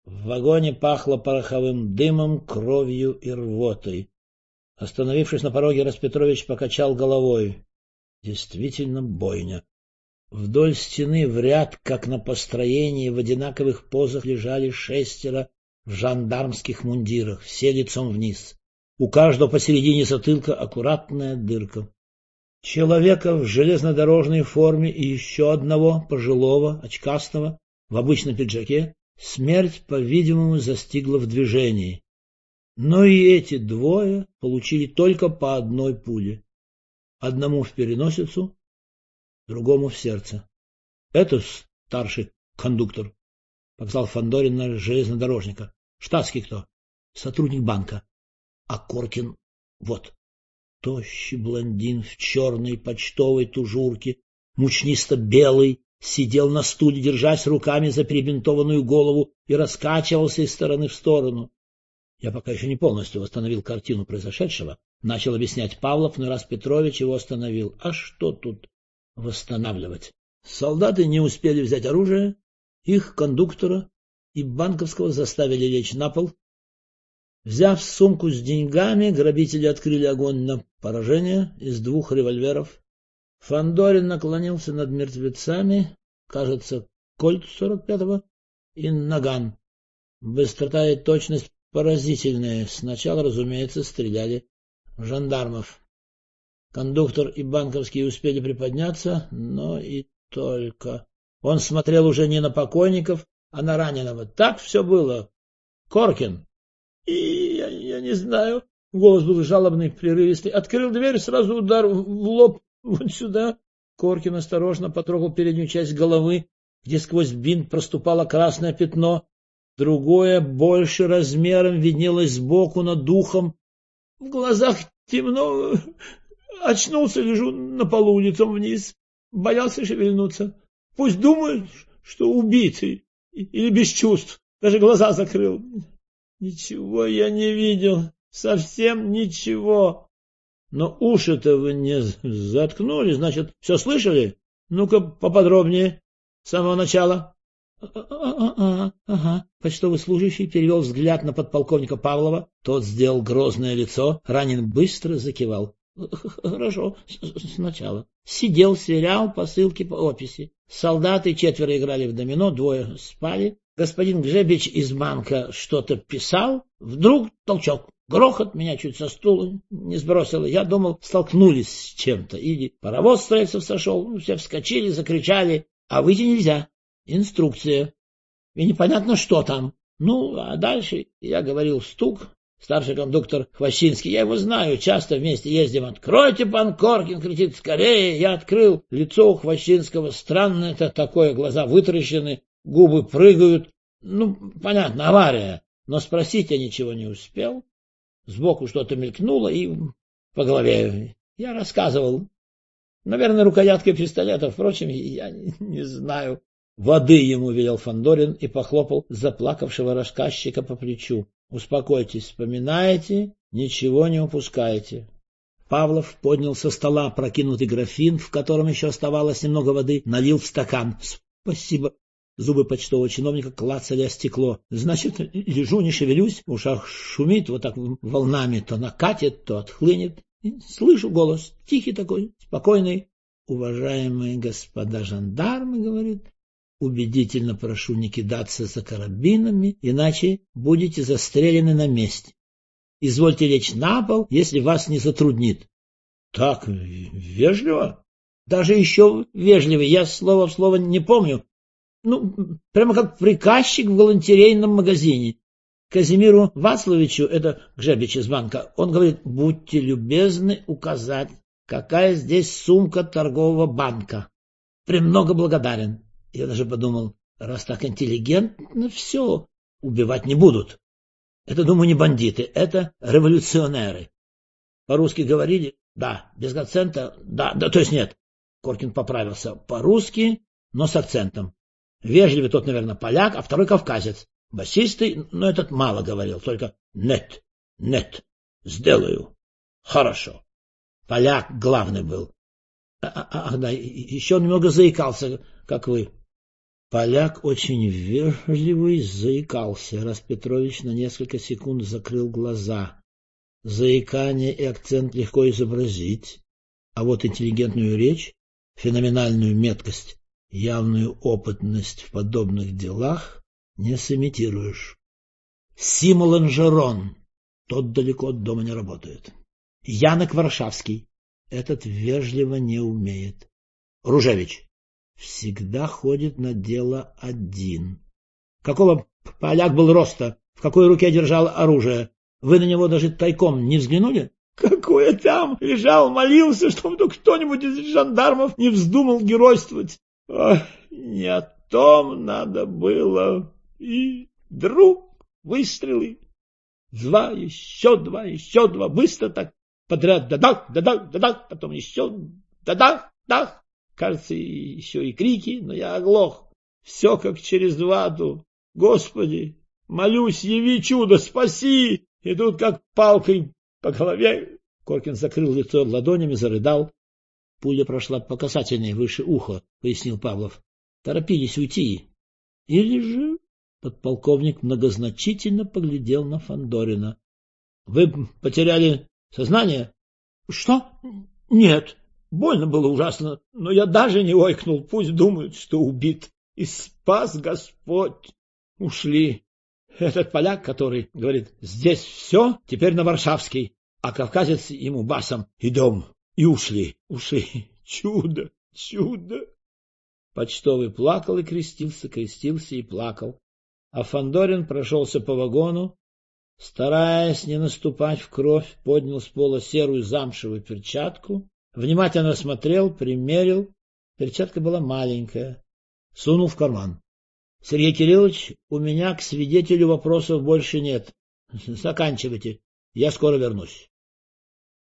В вагоне пахло пороховым дымом, кровью и рвотой. Остановившись на пороге, Распетрович покачал головой. Действительно бойня. Вдоль стены в ряд, как на построении, в одинаковых позах лежали 6 в жандармских мундирах, все лицом вниз. У каждого посередине затылка аккуратная дырка. Человека в железнодорожной форме и еще одного, пожилого, очкастого, в обычном пиджаке, смерть, по-видимому, застигла в движении. Но и эти двое получили только по одной пуле. Одному в переносицу, другому в сердце. — Это старший кондуктор, — показал Фандорин на железнодорожника. — Штатский кто? — Сотрудник банка. А Коркин вот. Тощий блондин в черной почтовой тужурке, мучнисто-белый, сидел на стуле, держась руками за перебинтованную голову, и раскачивался из стороны в сторону. Я пока еще не полностью восстановил картину произошедшего. Начал объяснять Павлов, но Распетрович его остановил. А что тут восстанавливать? Солдаты не успели взять оружие, их кондуктора и банковского заставили лечь на пол. Взяв сумку с деньгами, грабители открыли огонь на поражение из 2 револьверов. Фандорин наклонился над мертвецами, кажется, кольт 45-го и наган. Быстрота и точность поразительные. Сначала, разумеется, стреляли в жандармов. Кондуктор и банковский успели приподняться, но и только. Он смотрел уже не на покойников, а на раненого. Так все было. Коркин. И я не знаю. Голос был жалобный, прерывистый. Открыл дверь, сразу удар в лоб. Вот сюда. Коркин осторожно потрогал переднюю часть головы, где сквозь бинт проступало красное пятно. Другое, больше размером, виднелось сбоку над духом. В глазах темно. Очнулся, лежу на полу лицом вниз. Боялся шевельнуться. Пусть думают, что убитый или без чувств. Даже глаза закрыл. Ничего я не видел. Совсем ничего. Но уши-то вы не заткнули, значит, все слышали? Ну-ка поподробнее. С самого начала. Ага. Почтовый служащий перевел взгляд на подполковника Павлова. Тот сделал грозное лицо. Ранин быстро закивал. Хорошо, сначала. Сидел, сверял посылки по описи. Солдаты 4 играли в домино, 2 спали. Господин Гжебич из банка что-то писал. Вдруг толчок. Грохот, меня чуть со стула не сбросило. Я думал, столкнулись с чем-то. Или паровоз с рельсов сошел. Все вскочили, закричали. А выйти нельзя. Инструкция. И непонятно, что там. Ну, а дальше, я говорил, стук. Старший кондуктор Хвощинский. Я его знаю, часто вместе ездим. «Откройте, пан Коркин!» — кричит. «Скорее!» Я открыл. Лицо у Хвощинского странное, это такое, глаза вытаращены, губы прыгают. Ну, понятно, авария. Но спросить я ничего не успел. Сбоку что-то мелькнуло и по голове. Я рассказывал. Наверное, рукояткой пистолета. Впрочем, я не знаю. Воды ему велел Фандорин и похлопал заплакавшего рассказчика по плечу. Успокойтесь, вспоминайте, ничего не упускаете. Павлов поднял со стола прокинутый графин, в котором еще оставалось немного воды, налил в стакан. Спасибо. Зубы почтового чиновника клацали о стекло. Значит, лежу, не шевелюсь, в ушах шумит вот так волнами, то накатит, то отхлынет. И слышу голос, тихий такой, спокойный. Уважаемые господа жандармы, говорит, убедительно прошу не кидаться за карабинами, иначе будете застрелены на месте. Извольте лечь на пол, если вас не затруднит. Так вежливо? Даже еще вежливее, я слово в слово не помню. Ну, прямо как приказчик в галантерейном магазине. Казимиру Вацловичу, это Гжебич из банка, он говорит, будьте любезны указать, какая здесь сумка торгового банка. Премного благодарен. Я даже подумал, раз так интеллигентно все, убивать не будут. Это, думаю, не бандиты, это революционеры. По-русски говорили? Да. Без акцента? Да, то есть нет. Коркин поправился. По-русски, но с акцентом. Вежливый тот, наверное, поляк, а второй кавказец. Басистый, но этот мало говорил, только нет, сделаю. Хорошо. Поляк главный был. Да, еще он немного заикался, как вы. Поляк, очень вежливый, заикался. Распетрович на несколько секунд закрыл глаза. Заикание и акцент легко изобразить, а вот интеллигентную речь, феноменальную меткость, явную опытность в подобных делах не сымитируешь. Сима Ланжерон, тот далеко от дома не работает. Янок Варшавский, этот вежливо не умеет. Ружевич всегда ходит на дело один. Какого поляк был роста? В какой руке держал оружие? Вы на него даже тайком не взглянули? Какое там? Лежал, молился, чтобы вдруг кто-нибудь из жандармов не вздумал геройствовать. Ох, не о том надо было. И вдруг выстрелы. Два, еще два. Быстро так подряд. Да-дах, да-дах, да-дах. Потом еще да-дах, дах. Кажется, еще и крики, но я оглох. Все как через вату. Господи, молюсь, яви чудо, спаси! И тут как палкой по голове. Коркин закрыл лицо ладонями, зарыдал. Пуля прошла по касательной выше уха, пояснил Павлов. Торопились уйти. Или же... Подполковник многозначительно поглядел на Фандорина. — Вы потеряли сознание? — Что? — Нет. Больно было ужасно, но я даже не ойкнул. Пусть думают, что убит. И спас Господь. Ушли. Этот поляк, который говорит, здесь все, теперь на Варшавский, а кавказец ему басом идем. И ушли. Чудо, чудо. Почтовый плакал и крестился и плакал. А Фандорин прошелся по вагону, стараясь не наступать в кровь, поднял с пола серую замшевую перчатку, внимательно осмотрел, примерил. Перчатка была маленькая. Сунул в карман. — Сергей Кириллович, у меня к свидетелю вопросов больше нет. Заканчивайте, я скоро вернусь.